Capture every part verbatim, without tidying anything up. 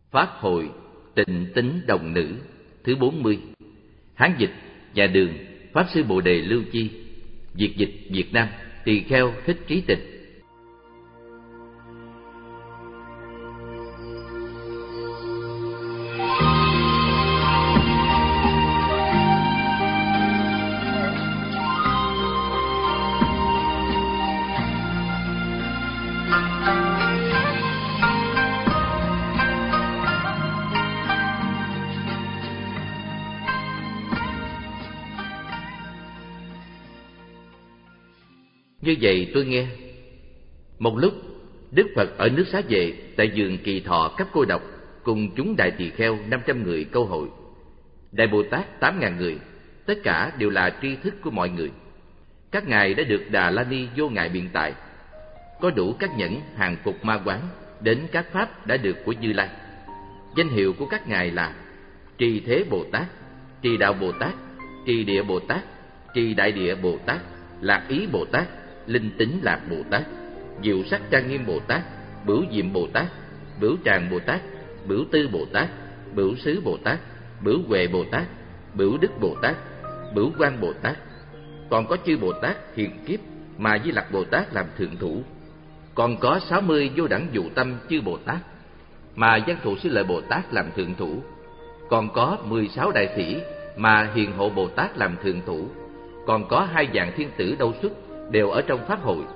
Pháp hội Tịnh Tín Đồng Nữ thứ bốn mươi. Hán dịch Nhà Đường, Pháp sư Bồ Đề Lưu Chi. Việt dịch Việt Nam, Tỳ Kheo Thích Trí Tịch. Như vậy tôi nghe. Một lúc, Đức Phật ở nước Xá Vệ tại vườn Kỳ Thọ cấp Cô Độc cùng chúng đại tỳ kheo năm trăm người câu hội. Đại Bồ Tát tám ngàn người, tất cả đều là tri thức của mọi người. Các ngài đã được Đà La Ni vô ngại biện tại, có đủ các nhẫn hàng phục ma quán, đến các pháp đã được của Như Lai. Danh hiệu của các ngài là Trì Thế Bồ Tát, Trì Đạo Bồ Tát, Trì Địa Bồ Tát, Trì Đại Địa Bồ Tát, Lạc Ý Bồ Tát, Linh Tính Lạc Bồ Tát, Diệu Sắc Trang Nghiêm Bồ Tát, Bửu Diệm Bồ Tát, Bửu Tràng Bồ Tát, Bửu Tư Bồ Tát, Bửu Xứ Bồ Tát, Bửu Huệ Bồ Tát, Bửu Đức Bồ Tát, Bửu Quang Bồ Tát. Còn có chư Bồ Tát hiện kiếp mà Di Lặc Bồ Tát làm thượng thủ. Còn có sáu mươi vô đẳng dụ tâm chư Bồ Tát mà Văn Thù Sư Lợi Bồ Tát làm thượng thủ. Còn có mười sáu đại sĩ mà Hiền Hộ Bồ Tát làm thượng thủ. Còn có hai vạn thiên tử đâu xuất đều ở trong pháp hội.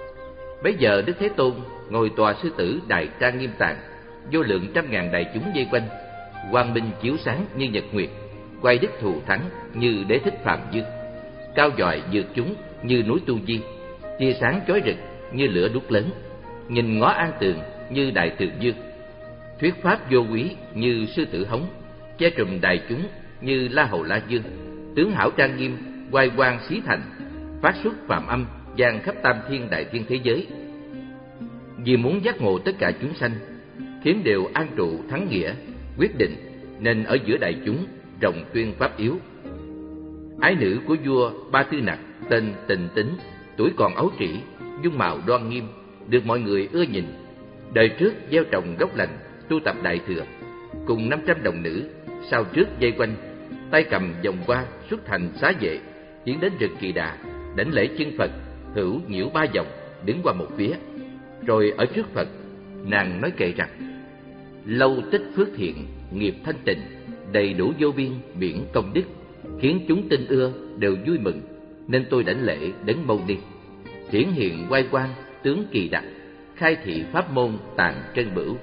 Bấy giờ Đức Thế Tôn ngồi tòa sư tử Đại Trang Nghiêm Tạng, vô lượng trăm ngàn đại chúng vây quanh, quang minh chiếu sáng như nhật nguyệt, quay đức thù thắng như Đế Thích Phạm Dương, cao dọi vượt chúng như núi Tu Di, tia sáng chói rực như lửa đuốc lớn, nhìn ngó an tường như Đại Từ Dương, thuyết pháp vô quý như sư tử hống, che trùm đại chúng như La Hầu La Dương, tướng hảo trang nghiêm, oai quang xí thành, phát xuất phạm âm vang khắp tam thiên đại thiên thế giới. Vì muốn giác ngộ tất cả chúng sanh, khiến đều an trụ thắng nghĩa, quyết định, nên ở giữa đại chúng rộng tuyên pháp yếu. Ái nữ của vua Ba Tư Nặc tên Tịnh Tín, tuổi còn ấu trĩ, dung mạo đoan nghiêm, được mọi người ưa nhìn. Đời trước gieo trồng gốc lành, tu tập đại thừa, cùng năm trăm đồng nữ, sau trước dây quanh, tay cầm vòng qua xuất thành xá vệ, tiến đến rừng Kỳ Đà, đảnh lễ chân Phật, hữu nhiễu ba vòng, đứng qua một phía. Rồi ở trước Phật, nàng nói kệ rằng: lâu tích phước thiện, nghiệp thanh tịnh, đầy đủ vô biên biển công đức, khiến chúng tin ưa đều vui mừng, nên tôi đảnh lễ Đấng Mâu Ni. Hiển hiện oai quang tướng kỳ đặc, khai thị pháp môn tạng trân bửu.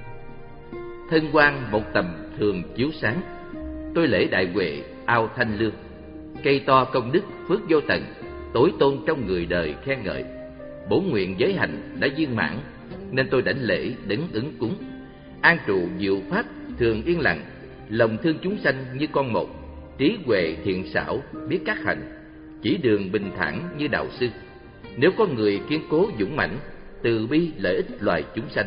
Thân quang một tầm thường chiếu sáng, tôi lễ đại huệ ao thanh lương. Cây to công đức phước vô tận, tối tôn trong người đời khen ngợi. Bổn nguyện giới hạnh đã viên mãn, nên tôi đảnh lễ Đấng ứng cúng. An trụ diệu pháp thường yên lặng, lòng thương chúng sanh như con một, trí huệ thiện xảo biết các hạnh, chỉ đường bình thản như đạo sư. Nếu có người kiên cố dũng mãnh, từ bi lợi ích loài chúng sanh.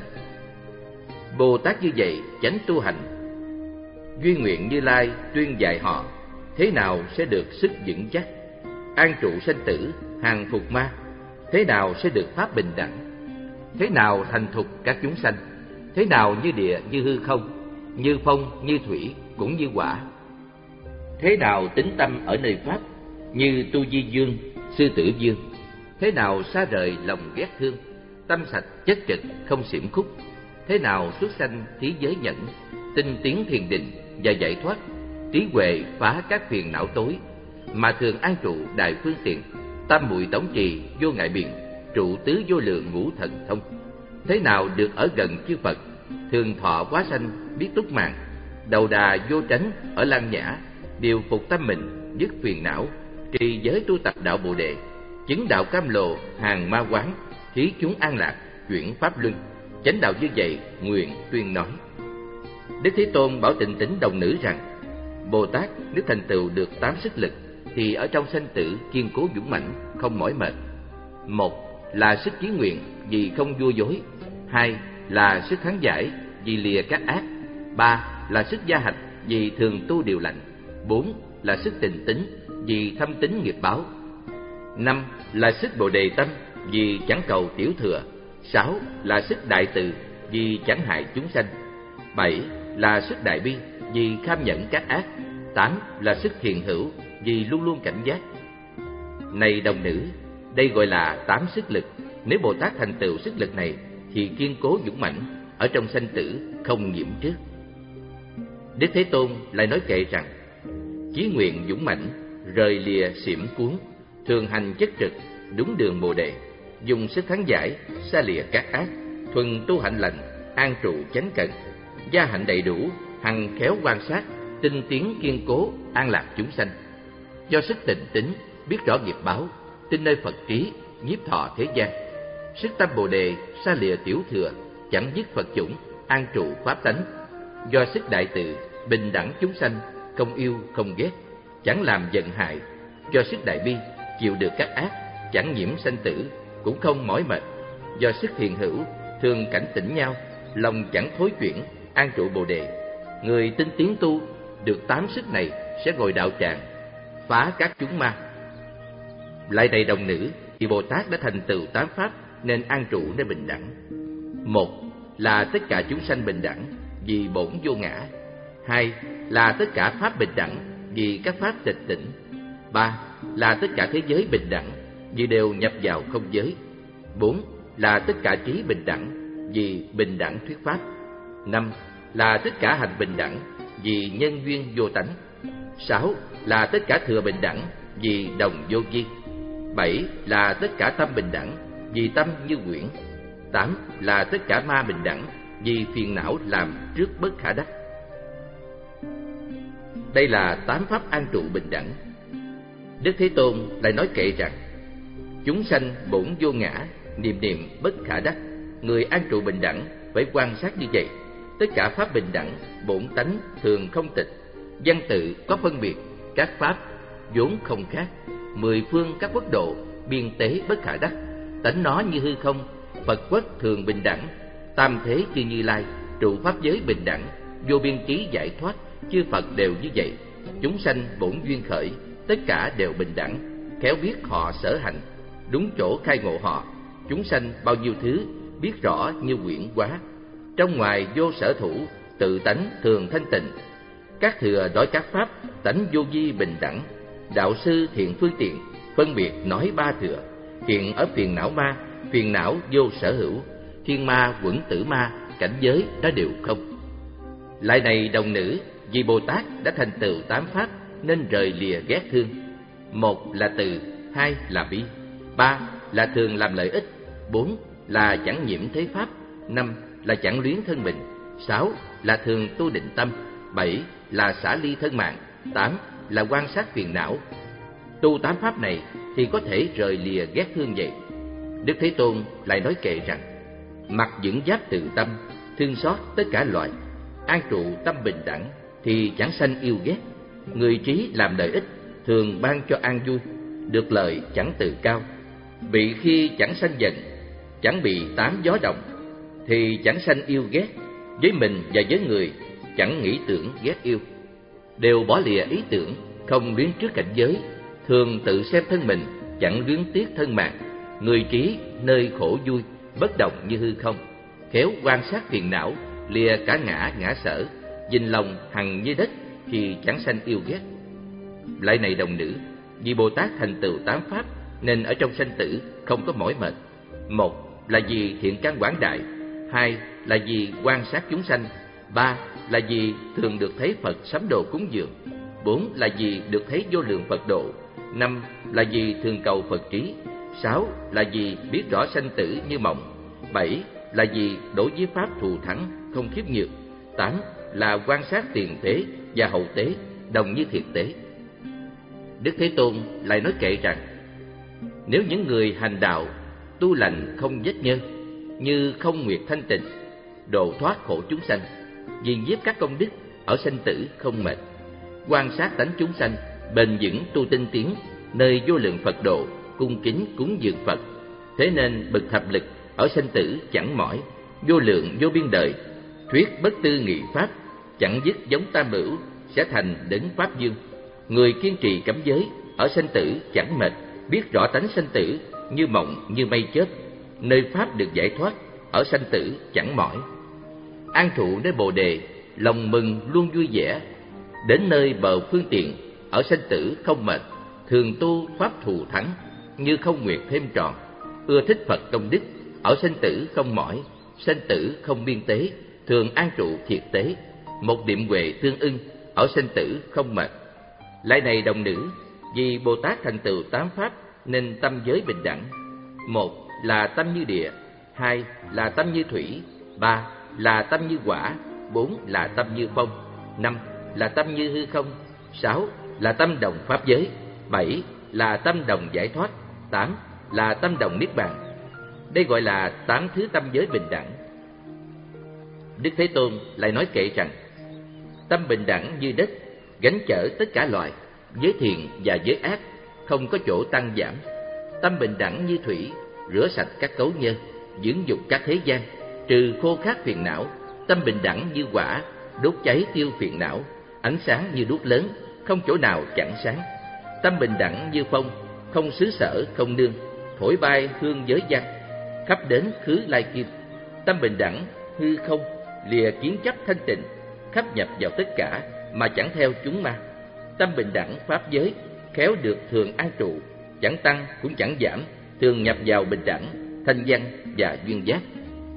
Bồ Tát như vậy chánh tu hành, duy nguyện Như Lai tuyên dạy họ, thế nào sẽ được sức vững chắc, an trụ sanh tử, hàng phục ma, thế nào sẽ được pháp bình đẳng, thế nào thành thục các chúng sanh, thế nào như địa như hư không, như phong như thủy cũng như hỏa, thế nào tính tâm ở nơi pháp, như Tu Di Dương, Sư Tử Dương, thế nào xa rời lòng ghét thương, tâm sạch chất trực không xiểm khúc, thế nào xuất sanh thí giới nhẫn, tinh tiến thiền định và giải thoát, trí huệ phá các phiền não tối, mà thường an trụ đại phương tiện, tam muội tổng trì vô ngại biện, trụ tứ vô lượng ngũ thần thông, thế nào được ở gần chư Phật, thường thọ quá sanh biết túc mạng, đầu đà vô tránh ở Lăng Nhã, điều phục tâm mình dứt phiền não, trì giới tu tập đạo Bồ Đề, chứng đạo cam lồ hàng ma quán, thí chúng an lạc chuyển pháp luân. Chánh đạo như vậy nguyện tuyên nói. Đức Thế Tôn bảo Tịnh Tín đồng nữ rằng: Bồ Tát nếu thành tựu được tám sức lực, thì ở trong sanh tử kiên cố dũng mãnh, không mỏi mệt. Một là sức chí nguyện vì không vua dối. Hai là sức kháng giải vì lìa các ác. Ba là sức gia hạch vì thường tu điều lành. Bốn là sức tịnh tín vì thâm tín nghiệp báo. Năm là sức bồ đề tâm vì chẳng cầu tiểu thừa. Sáu là sức đại từ vì chẳng hại chúng sanh. Bảy là sức đại bi, vì kham nhẫn các ác. Tám là sức hiền hữu, vì luôn luôn cảnh giác. Này đồng nữ, đây gọi là tám sức lực. Nếu Bồ Tát thành tựu sức lực này thì kiên cố dũng mãnh, ở trong sanh tử không nhiễm trước. Đức Thế Tôn lại nói kệ rằng: chí nguyện dũng mãnh, rời lìa xiểm cuốn, thường hành chất trực, đúng đường Bồ đề, dùng sức thắng giải, xa lìa các ác, thuần tu hạnh lành, an trụ chánh cận, gia hạnh đầy đủ, hằng khéo quan sát, tinh tiến kiên cố, an lạc chúng sanh. Do sức tịnh tín, biết rõ nghiệp báo, tin nơi Phật trí, nhiếp thọ thế gian. Sức tâm Bồ đề, xa lìa tiểu thừa, chẳng dứt Phật chủng, an trụ pháp tánh. Do sức đại từ, bình đẳng chúng sanh, không yêu không ghét, chẳng làm giận hại. Do sức đại bi, chịu được các ác, chẳng nhiễm sanh tử, cũng không mỏi mệt. Do sức hiền hữu, thường cảnh tỉnh nhau, lòng chẳng thối chuyển, an trụ Bồ đề. Người tinh tiến tu được tám sức này sẽ ngồi đạo tràng, phá các chúng ma. Lại này đồng nữ, thì Bồ Tát đã thành tựu tám pháp nên an trụ nơi bình đẳng. Một là tất cả chúng sanh bình đẳng, vì bổn vô ngã. Hai là tất cả pháp bình đẳng, vì các pháp tịch tỉnh. Ba là tất cả thế giới bình đẳng, vì đều nhập vào không giới. Bốn là tất cả trí bình đẳng, vì bình đẳng thuyết pháp. Năm là tất cả hành bình đẳng, vì nhân duyên vô tánh. Sáu là tất cả thừa bình đẳng, vì đồng vô vi. Bảy là tất cả tâm bình đẳng, vì tâm như quyển. Tám là tất cả ma bình đẳng, vì phiền não làm trước bất khả đắc. Đây là tám pháp an trụ bình đẳng. Đức Thế Tôn lại nói kệ rằng: chúng sanh bổn vô ngã, niệm niệm bất khả đắc. Người an trụ bình đẳng phải quan sát như vậy. Tất cả pháp bình đẳng, bổn tánh thường không tịch. Văn tự có phân biệt, các pháp vốn không khác. Mười phương các quốc độ, biên tế bất khả đắc. Tánh nó như hư không, Phật quốc thường bình đẳng. Tam thế chư Như Lai, trụ pháp giới bình đẳng, vô biên trí giải thoát, chư Phật đều như vậy. Chúng sanh bổn duyên khởi, tất cả đều bình đẳng, khéo biết họ sở hành, đúng chỗ khai ngộ họ. Chúng sanh bao nhiêu thứ, biết rõ như quyển hóa. Trong ngoài vô sở thủ, tự tánh thường thanh tịnh. Các thừa nói các pháp, tánh vô vi bình đẳng. Đạo sư thiện phương tiện, phân biệt nói ba thừa. Hiện ở phiền não ma, phiền não vô sở hữu. Thiên ma, quẩn tử ma, cảnh giới đó đều không. Lại này đồng nữ, vì Bồ Tát đã thành tựu tám pháp nên rời lìa ghét thương. Một là từ, hai là bi, ba là thường làm lợi ích, bốn là chẳng nhiễm thế pháp, năm là chẳng luyến thân mình, sáu là thường tu định tâm, bảy là xả ly thân mạng, tám là quan sát phiền não. Tu tám pháp này thì có thể rời lìa ghét thương vậy. Đức Thế Tôn lại nói kệ rằng: mặc vững giáp từ tâm, thương xót tất cả loài, an trụ tâm bình đẳng thì chẳng sanh yêu ghét. Người trí làm lợi ích, thường ban cho an vui, được lợi chẳng tự cao. Bị khi chẳng sanh giận, chẳng bị tám gió động, thì chẳng sanh yêu ghét. Với mình và với người chẳng nghĩ tưởng ghét yêu, đều bỏ lìa ý tưởng, không luyến trước cảnh giới, thường tự xem thân mình, chẳng luyến tiếc thân mạng. Người trí nơi khổ vui, bất động như hư không, khéo quan sát phiền não, lìa cả ngã ngã sở, dình lòng hằng như đất thì chẳng sanh yêu ghét. Lại này đồng nữ, vì Bồ Tát thành tựu tám pháp nên ở trong sanh tử không có mỏi mệt. Một là vì thiện căn quảng đại, hai là vì quan sát chúng sanh, ba là vì thường được thấy Phật sắm đồ cúng dường, bốn là vì được thấy vô lượng Phật độ, năm là vì thường cầu Phật trí, sáu là vì biết rõ sanh tử như mộng, bảy là vì đối với pháp thù thắng không khiếp nhược, tám là quan sát tiền tế và hậu tế đồng như thiệt tế. Đức Thế Tôn lại nói kệ rằng: nếu những người hành đạo tu lành không vết nhân, như không nguyệt thanh tịnh, độ thoát khổ chúng sanh, viên nhiếp các công đức ở sanh tử không mệt, quan sát tánh chúng sanh, bền vững tu tinh tiến, nơi vô lượng Phật độ, cung kính cúng dường Phật. Thế nên bậc thập lực ở sanh tử chẳng mỏi, vô lượng vô biên đời, thuyết bất tư nghị pháp, chẳng dứt giống tam bửu, sẽ thành đấng pháp dương. Người kiên trì cấm giới ở sanh tử chẳng mệt, biết rõ tánh sanh tử như mộng như mây chớp, nơi pháp được giải thoát ở sanh tử chẳng mỏi. an trụ nơi Bồ đề, lòng mừng luôn vui vẻ. Đến nơi bờ phương tiện, ở sanh tử không mệt, thường tu pháp thù thắng, như không nguyệt thêm tròn. Ưa thích Phật công đức, ở sanh tử không mỏi, sanh tử không biên tế, thường an trụ thiệt tế. Một niệm huệ tương ưng, ở sanh tử không mệt. Lại này đồng nữ, vì Bồ Tát thành tựu tám pháp nên tâm giới bình đẳng. Một là tâm như địa, hai là tâm như thủy, ba là tâm như hỏa, bốn là tâm như phong, năm là tâm như hư không, sáu là tâm đồng pháp giới, bảy là tâm đồng giải thoát, tám là tâm đồng niết bàn. Đây gọi là tám thứ tâm giới bình đẳng. Đức Thế Tôn lại nói kệ rằng: tâm bình đẳng như đất, gánh chở tất cả loài, giới thiện và giới ác, không có chỗ tăng giảm. Tâm bình đẳng như thủy, rửa sạch các cấu nhơ, dưỡng dục các thế gian, trừ khô khát phiền não. Tâm bình đẳng như hỏa, đốt cháy tiêu phiền não, ánh sáng như đuốc lớn, không chỗ nào chẳng sáng. Tâm bình đẳng như phong, không xứ sở không nương, thổi bay hương giới văn, khắp đến khứ lai kim. Tâm bình đẳng hư không, lìa kiến chấp thanh tịnh, khắp nhập vào tất cả mà chẳng theo chúng ma. Tâm bình đẳng pháp giới, khéo được thường an trụ, chẳng tăng cũng chẳng giảm, thường nhập vào bình đẳng, thanh văn và duyên giác.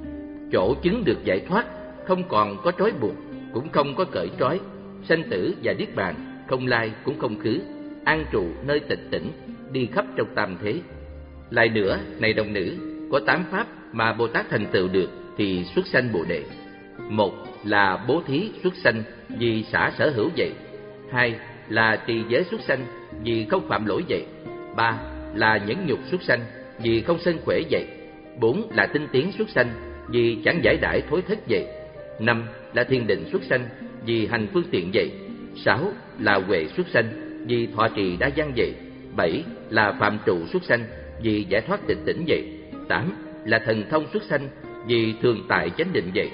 Chỗ chứng được giải thoát, không còn có trói buộc, cũng không có cởi trói. Sanh tử và niết bàn, không lai cũng không khứ, an trụ nơi tịch tỉnh, đi khắp trong tam thế. Lại nữa, này đồng nữ, có tám pháp mà Bồ Tát thành tựu được thì xuất sanh Bồ đề. Một là bố thí xuất sanh vì xả sở hữu vậy. Hai là trì giới xuất sanh vì không phạm lỗi vậy. Ba là nhẫn nhục xuất sanh vì không sân khỏe vậy. Bốn là tinh tiến xuất sanh vì chẳng giải đãi thối thất vậy. Năm là thiền định xuất sanh vì hành phương tiện vậy. Sáu là huệ xuất sanh vì thọ trì đa văn vậy. Bảy là phạm trụ xuất sanh vì giải thoát tịch tỉnh vậy. Tám là thần thông xuất sanh vì thường tại chánh định vậy.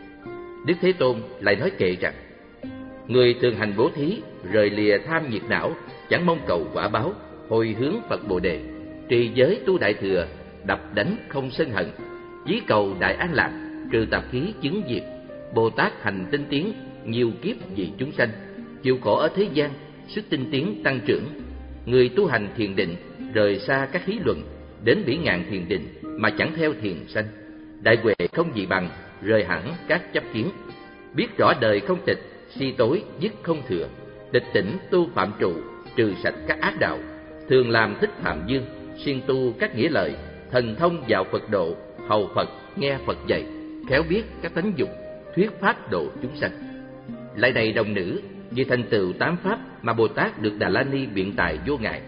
Đức Thế Tôn lại nói kệ rằng: người thường hành bố thí, rời lìa tham nhiệt não, chẳng mong cầu quả báo, hồi hướng Phật Bồ đề, trì giới tu đại thừa, đập đánh không sân hận, chí cầu đại an lạc, trừ tạp khí chứng diệt. Bồ Tát hành tinh tiến, nhiều kiếp vì chúng sanh, chịu khổ ở thế gian, sức tinh tiến tăng trưởng. Người tu hành thiền định, rời xa các lý luận, đến bỉ ngạn thiền định mà chẳng theo thiền sanh. Đại huệ không gì bằng, rời hẳn các chấp kiến. Biết rõ đời không tịch, si tối dứt không thừa. Tịch tỉnh tu phạm trụ, trừ sạch các ác đạo. Thường làm thích phạm dương, siêng tu các nghĩa lợi. Thần thông vào Phật độ, hầu Phật nghe Phật dạy, khéo biết các tánh dục, thuyết pháp độ chúng sanh. Lại này đồng nữ, vì thành tựu tám pháp mà Bồ Tát được Đà La Ni biện tài vô ngại.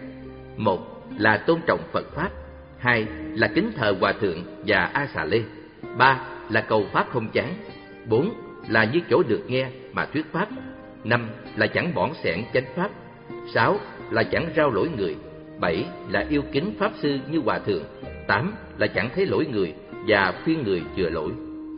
Một là tôn trọng Phật pháp. Hai là kính thờ Hòa Thượng và A Xà Lê. Ba là cầu pháp không chán. Bốn là như chỗ được nghe mà thuyết pháp. Năm là chẳng bỏn xẻn chánh pháp. Sáu là chẳng rao lỗi người. Bảy là yêu kính pháp sư như Hòa Thượng. Tám là chẳng thấy lỗi người và khuyên người chừa lỗi.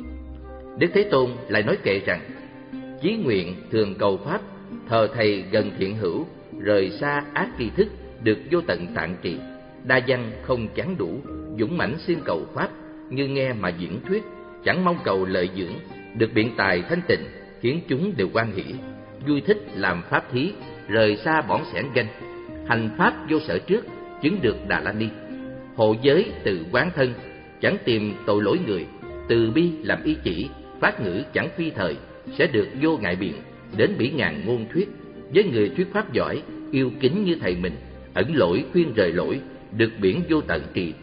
Đức Thế Tôn lại nói kệ rằng: chí nguyện thường cầu pháp, thờ thầy gần thiện hữu, rời xa ác tri thức, được vô tận tạng trì. Đa văn không chán đủ, dũng mãnh xin cầu pháp, như nghe mà diễn thuyết, chẳng mong cầu lợi dưỡng, được biện tài thanh tịnh, khiến chúng đều hoan hỷ. Vui thích làm pháp thí, rời xa bỏn xẻn ganh, hành pháp vô sở trước, chứng được Đà La Ni. Hộ giới từ quán thân, chẳng tìm tội lỗi người, từ bi làm y chỉ, phát ngữ chẳng phi thời, sẽ được vô ngại biện, đến bỉ ngàn ngôn thuyết. Với người thuyết pháp giỏi, yêu kính như thầy mình, ẩn lỗi khuyên rời lỗi, được biển vô tận trì.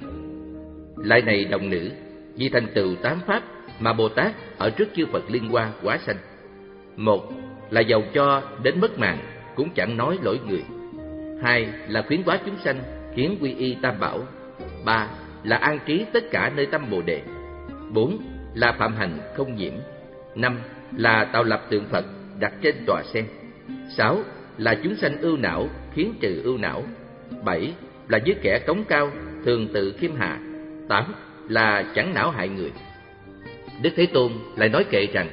Lại này đồng nữ, vì thành tựu tám pháp mà Bồ Tát ở trước chư Phật liên hoa hóa sanh. Một là giàu cho đến mất màng, cũng chẳng nói lỗi người. Hai là khuyến hóa chúng sanh, khiến quy y tam bảo. Ba là an trí tất cả nơi tâm Bồ đề. Bốn là phạm hành không nhiễm. Năm là tạo lập tượng Phật đặt trên tòa sen. Sáu là chúng sanh ưu não, khiến trừ ưu não. Bảy là với kẻ cống cao, thường tự khiêm hạ. Tám là chẳng não hại người. Đức Thế Tôn lại nói kệ rằng: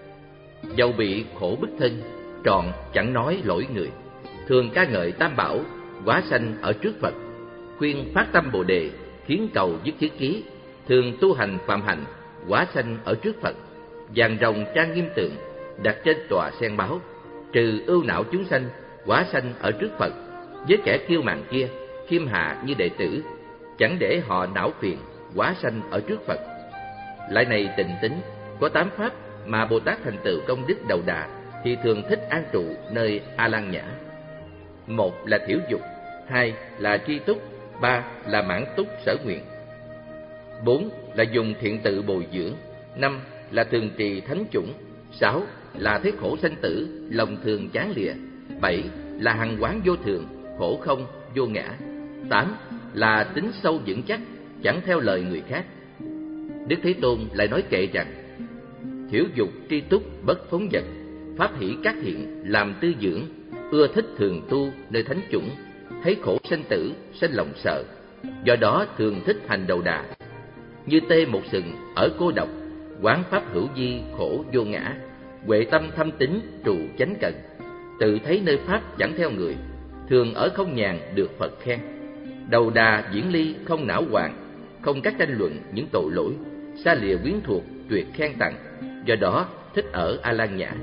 dầu bị khổ bức thân, trọn chẳng nói lỗi người, thường ca ngợi tam bảo, hóa sanh ở trước Phật, khuyên phát tâm Bồ đề, khiến cầu dứt thiết ký, thường tu hành phạm hạnh, hóa sanh ở trước Phật, vàng rồng trang nghiêm tượng, đặt trên tòa sen báo, trừ ưu não chúng sanh, hóa sanh ở trước Phật, với kẻ kiêu mạn kia, khiêm hạ như đệ tử, chẳng để họ não phiền, hóa sanh ở trước Phật. Lại này tịnh tính, có tám pháp mà Bồ Tát thành tựu công đức Đầu Đà thì thường thích an trụ nơi A Lan Nhã. Một là thiểu dục, hai là tri túc, ba là mãn túc sở nguyện, bốn là dùng thiện tự bồi dưỡng, năm là thường trì thánh chủng, sáu là thấy khổ sanh tử, lòng thường chán lìa, bảy là hằng quán vô thường, khổ không vô ngã, tám là tính sâu vững chắc, chẳng theo lời người khác. Đức Thế Tôn lại nói kệ rằng: thiểu dục tri túc bất phóng dật, pháp hỷ các thiện làm tư dưỡng, ưa thích thường tu nơi thánh chủng, thấy khổ sanh tử sanh lòng sợ, do đó thường thích hành Đầu Đà. Như tê một sừng ở cô độc, quán pháp hữu vi khổ vô ngã, huệ tâm thâm tín trụ chánh cần, tự thấy nơi pháp chẳng theo người, thường ở không nhàn được Phật khen. Đầu Đà diễn ly không não hoàng, không các tranh luận những tội lỗi, xa lìa quyến thuộc tuyệt khen tặng, do đó thích ở A Lan Nhã.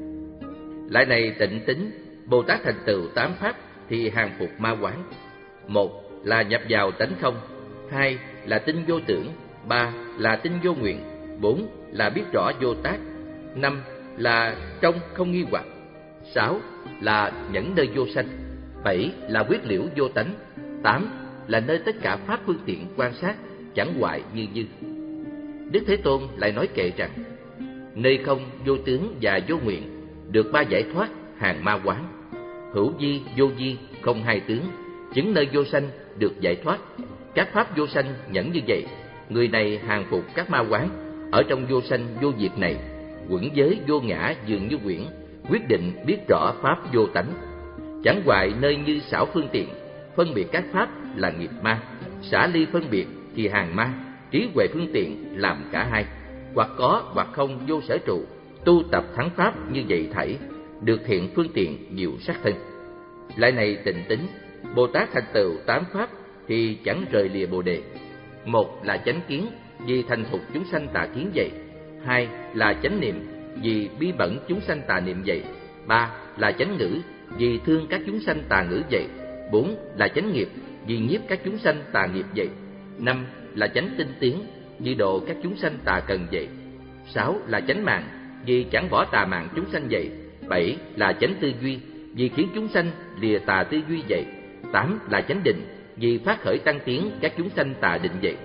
Lại này tịnh tính, Bồ Tát thành tựu tám pháp thì hàng phục ma quán. Một là nhập vào tánh không, hai là tinh vô tưởng, ba là tinh vô nguyện, bốn là biết rõ vô tác, năm là trong không nghi hoặc, sáu là nhẫn nơi vô sanh, bảy là quyết liễu vô tánh, tám là nơi tất cả pháp phương tiện quan sát chẳng hoại như dư. Đức Thế Tôn lại nói kệ rằng: nơi không vô tướng và vô nguyện được ba giải thoát hàng ma quán, hữu vi vô vi không hai tướng, chứng nơi vô sanh được giải thoát. Các pháp vô sanh nhẫn như vậy, người này hàng phục các ma quán, ở trong vô sanh vô diệt này, quẩn giới vô ngã dường như quyển, quyết định biết rõ pháp vô tánh, chẳng hoại nơi như xảo phương tiện, phân biệt các pháp là nghiệp ma, xả ly phân biệt thì hàng ma, trí huệ phương tiện làm cả hai, hoặc có hoặc không vô sở trụ, tu tập thắng pháp như vậy thảy, được thiện phương tiện nhiều sắc thân. Lại này tịnh tính, Bồ Tát thành tựu tám pháp thì chẳng rời lìa Bồ đề. Một là chánh kiến, vì thành thục chúng sanh tà kiến vậy. Hai là chánh niệm, vì bi bẩn chúng sanh tà niệm vậy. Ba là chánh ngữ, vì thương các chúng sanh tà ngữ vậy. Bốn là chánh nghiệp, vì nhiếp các chúng sanh tà nghiệp vậy. Năm là chánh tinh tiến, vì độ các chúng sanh tà cần vậy. Sáu là chánh mạng, vì chẳng bỏ tà mạng chúng sanh vậy. Bảy là chánh tư duy, vì khiến chúng sanh lìa tà tư duy vậy. Tám là chánh định, vì phát khởi tăng tiến các chúng sanh tà định vậy.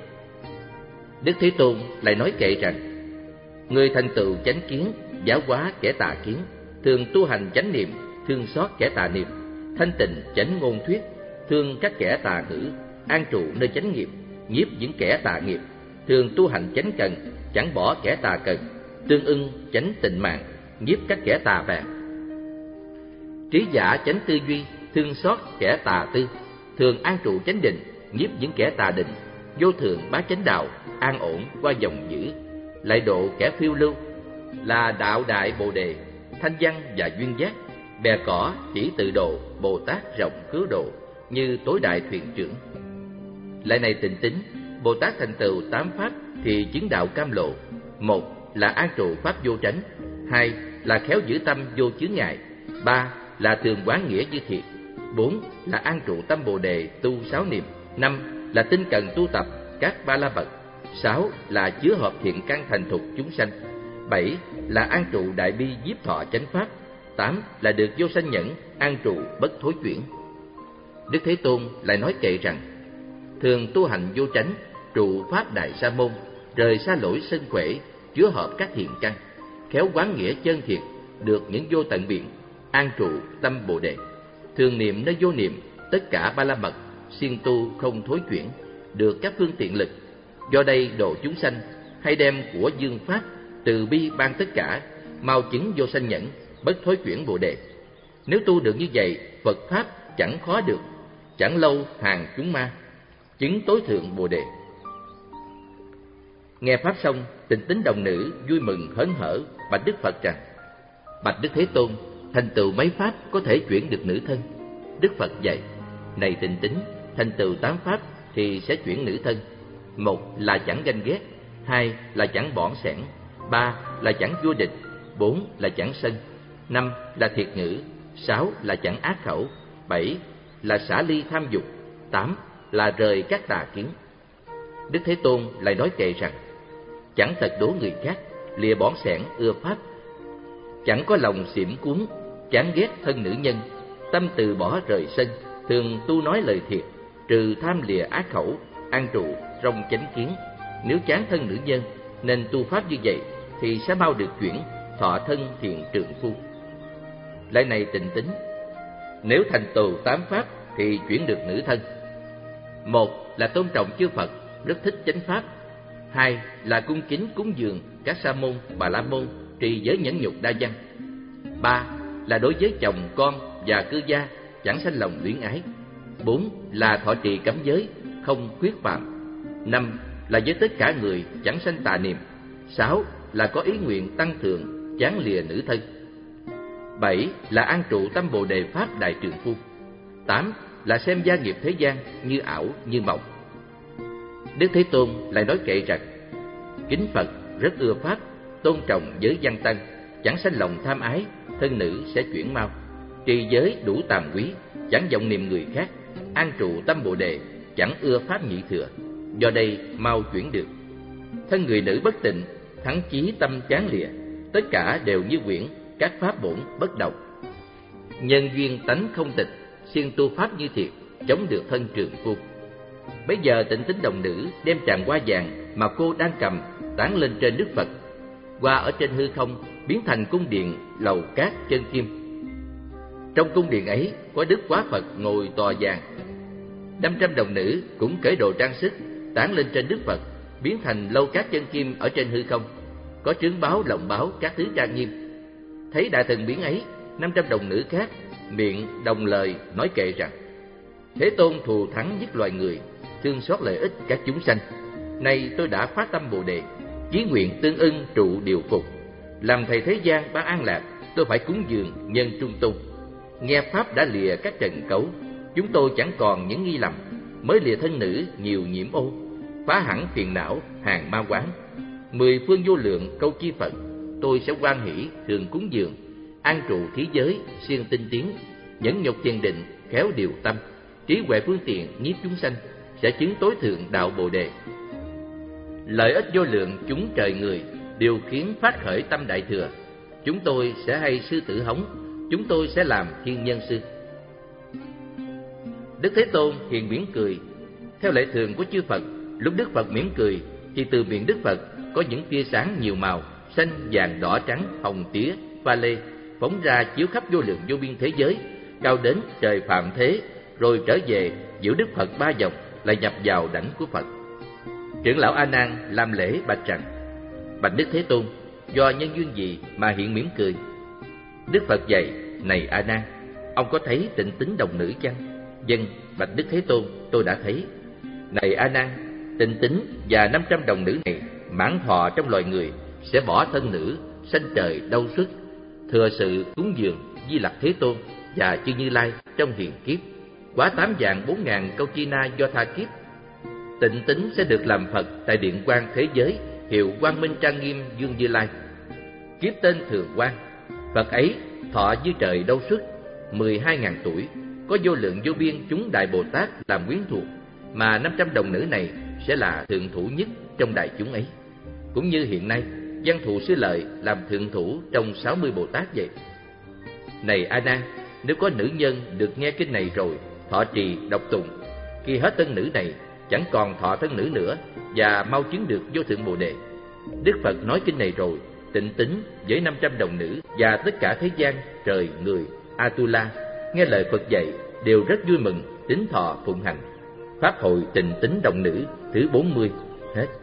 Đức Thế Tôn lại nói kệ rằng: người thành tựu chánh kiến, giáo hóa kẻ tà kiến, thường tu hành chánh niệm, thương xót kẻ tà niệm, thanh tịnh chánh ngôn thuyết, thương các kẻ tà ngữ, an trụ nơi chánh nghiệp, nhiếp những kẻ tà nghiệp, thường tu hành chánh cần, chẳng bỏ kẻ tà cần, tương ưng chánh tịnh mạng, nhiếp các kẻ tà vàng. Trí giả chánh tư duy, thương xót kẻ tà tư, thường an trụ chánh định, nhiếp những kẻ tà định, vô thường bá chánh đạo, an ổn qua dòng dữ, lại độ kẻ phiêu lưu, là đạo đại bồ đề, thanh văn và duyên giác, bè cỏ chỉ tự độ, Bồ Tát rộng cứu độ, như tối đại thuyền trưởng. Lại này tịnh tính, Bồ Tát thành tựu tám pháp thì chứng đạo cam lộ. Một là an trụ pháp vô tránh, hai là khéo giữ tâm vô chướng ngại, ba là thường quán nghĩa như thiệt, bốn là an trụ tâm bồ đề tu sáu niệm, năm là tinh cần tu tập các ba la mật, sáu là chứa hợp thiện căn thành thục chúng sanh, bảy là an trụ đại bi nhiếp thọ chánh pháp, tám là được vô sanh nhẫn, an trụ bất thối chuyển. Đức Thế Tôn lại nói kệ rằng: thường tu hành vô tránh, trụ pháp đại sa môn, rời xa lỗi sân khỏe, chứa hợp các thiện căn, khéo quán nghĩa chân thiệt, được những vô tận biện, an trụ tâm bồ đề, thường niệm nơi vô niệm, tất cả ba la mật, siêng tu không thối chuyển, được các phương tiện lực. Do đây độ chúng sanh, hay đem của dương pháp, từ bi ban tất cả, mau chứng vô sanh nhẫn, bất thối chuyển bồ đề. Nếu tu được như vậy, Phật pháp chẳng khó được, chẳng lâu hàng chúng ma, chứng tối thượng bồ đề. Nghe pháp xong, Tịnh Tính đồng nữ vui mừng hớn hở bạch Đức Phật rằng: bạch Đức Thế Tôn, thành tựu mấy pháp có thể chuyển được nữ thân? Đức Phật dạy: này Tịnh Tính, thành tựu tám pháp thì sẽ chuyển nữ thân. Một là chẳng ganh ghét, hai là chẳng bỏn sẻn, ba là chẳng vua địch, bốn là chẳng sân, năm là thiệt ngữ, sáu là chẳng ác khẩu, bảy là xả ly tham dục, tám là rời các tà kiến. Đức Thế Tôn lại nói kệ rằng: chẳng tật đố người khác, lìa bỏn sẻn ưa pháp, chẳng có lòng xỉm cuốn, chán ghét thân nữ nhân, tâm từ bỏ rời sân, thường tu nói lời thiệt, trừ tham lìa ác khẩu, an trụ trong chánh kiến. Nếu chán thân nữ nhân nên tu pháp như vậy thì sẽ mau được chuyển thọ thân thiện trượng phu. Lại này tịnh tính, nếu thành tựu tám pháp thì chuyển được nữ thân. Một là tôn trọng chư Phật, rất thích chánh pháp. Hai là cung kính cúng dường các sa môn, bà la môn, trì giới nhẫn nhục đa văn. Ba là đối với chồng con và cư gia chẳng sanh lòng luyến ái. Bốn là thọ trì cấm giới, không khuyết phạm. Năm là với tất cả người chẳng sanh tà niệm. Sáu là có ý nguyện tăng thượng, chán lìa nữ thân. Bảy là an trụ tâm Bồ Đề Pháp Đại Trượng Phu. Tám là xem gia nghiệp thế gian như ảo như mộng. Đức Thế Tôn lại nói kệ rằng: kính Phật, rất ưa Pháp, tôn trọng giới văn tăng, chẳng sanh lòng tham ái, thân nữ sẽ chuyển mau. Trì giới đủ tàm quý, chẳng vọng niệm người khác, an trụ tâm Bồ Đề, chẳng ưa Pháp nhị thừa, do đây mau chuyển được. Thân người nữ bất tịnh, thắng chí tâm chán lìa, tất cả đều như quyển, các pháp bổn bất động. Nhân duyên tánh không tịch, siêng tu pháp như thiệt, chống được thân trượng phu. Bây giờ tịnh tính đồng nữ đem tràng hoa vàng mà cô đang cầm tán lên trên Đức Phật. Hoa ở trên hư không biến thành cung điện lầu cát chân kim. Trong cung điện ấy có Đức Quá Phật ngồi tòa vàng. Năm trăm đồng nữ cũng cởi đồ trang sức tán lên trên Đức Phật, biến thành lâu cát chân kim ở trên hư không. Có trướng báo, lộng báo, các thứ trang nghiêm. Thấy đại thần biến ấy, năm trăm đồng nữ khác miệng đồng lời nói kệ rằng: Thế Tôn thù thắng giết loài người, thương xót lợi ích các chúng sanh. Nay tôi đã phát tâm Bồ Đề, chí nguyện tương ưng trụ điều phục. Làm thầy thế gian ban an lạc, tôi phải cúng dường nhân trung tôn. Nghe pháp đã lìa các trần cấu, chúng tôi chẳng còn những nghi lầm. Mới lìa thân nữ nhiều nhiễm ô, phá hẳn phiền não hàng ma quán. Mười phương vô lượng câu chi Phật, tôi sẽ hoan hỷ thường cúng dường. An trụ thí giới siêng tinh tiến, nhẫn nhục thiền định khéo điều tâm, trí huệ phương tiện nhiếp chúng sanh, sẽ chứng tối thượng đạo Bồ Đề. Lợi ích vô lượng chúng trời người, điều khiến phát khởi tâm đại thừa. Chúng tôi sẽ hay sư tử hống, chúng tôi sẽ làm thiên nhân sư. Đức Thế Tôn hiền mỉm cười. Theo lệ thường của chư Phật, lúc Đức Phật mỉm cười thì từ miệng Đức Phật có những tia sáng nhiều màu, xanh, vàng, đỏ, trắng, hồng, tía, pha lê, phóng ra chiếu khắp vô lượng vô biên thế giới, cao đến trời phạm thế, rồi trở về giữa Đức Phật ba vòng, lại nhập vào đảnh của Phật. Trưởng lão A Nan làm lễ bạch rằng: Bạch Đức Thế Tôn, do nhân duyên gì mà hiện mỉm cười? Đức Phật dạy: Này A Nan, ông có thấy tịnh tính đồng nữ chăng? Vâng, bạch Đức Thế Tôn, tôi đã thấy. Này A Nan, tịnh tính và năm trăm đồng nữ này mãn thọ trong loài người, sẽ bỏ thân nữ, sanh trời đau xuất, thừa sự cúng dường Di Lặc Thế Tôn và chư Như Lai trong hiền kiếp, quá tám vạn bốn ngàn câu chi na do tha kiếp. Tịnh tính sẽ được làm Phật tại điện quan thế giới, hiệu Quang Minh trang nghiêm Dương Như Lai. Kiếp tên Thường Quang. Phật ấy thọ như trời đâu xuất, mười hai ngàn tuổi, có vô lượng vô biên chúng đại Bồ Tát làm quyến thuộc, mà năm trăm đồng nữ này sẽ là thượng thủ nhất trong đại chúng ấy. Cũng như hiện nay, Văn Thù Sư Lợi làm thượng thủ trong sáu mươi Bồ Tát vậy. Này A Nan, nếu có nữ nhân được nghe kinh này rồi, thọ trì đọc tụng, khi hết thân nữ này chẳng còn thọ thân nữ nữa, và mau chứng được vô thượng Bồ Đề. Đức Phật nói kinh này rồi, tịnh tính với năm trăm đồng nữ và tất cả thế gian, trời, người, Atula nghe lời Phật dạy đều rất vui mừng, tín thọ phụng hành. Pháp hội tịnh tính đồng nữ thứ bốn mươi hết.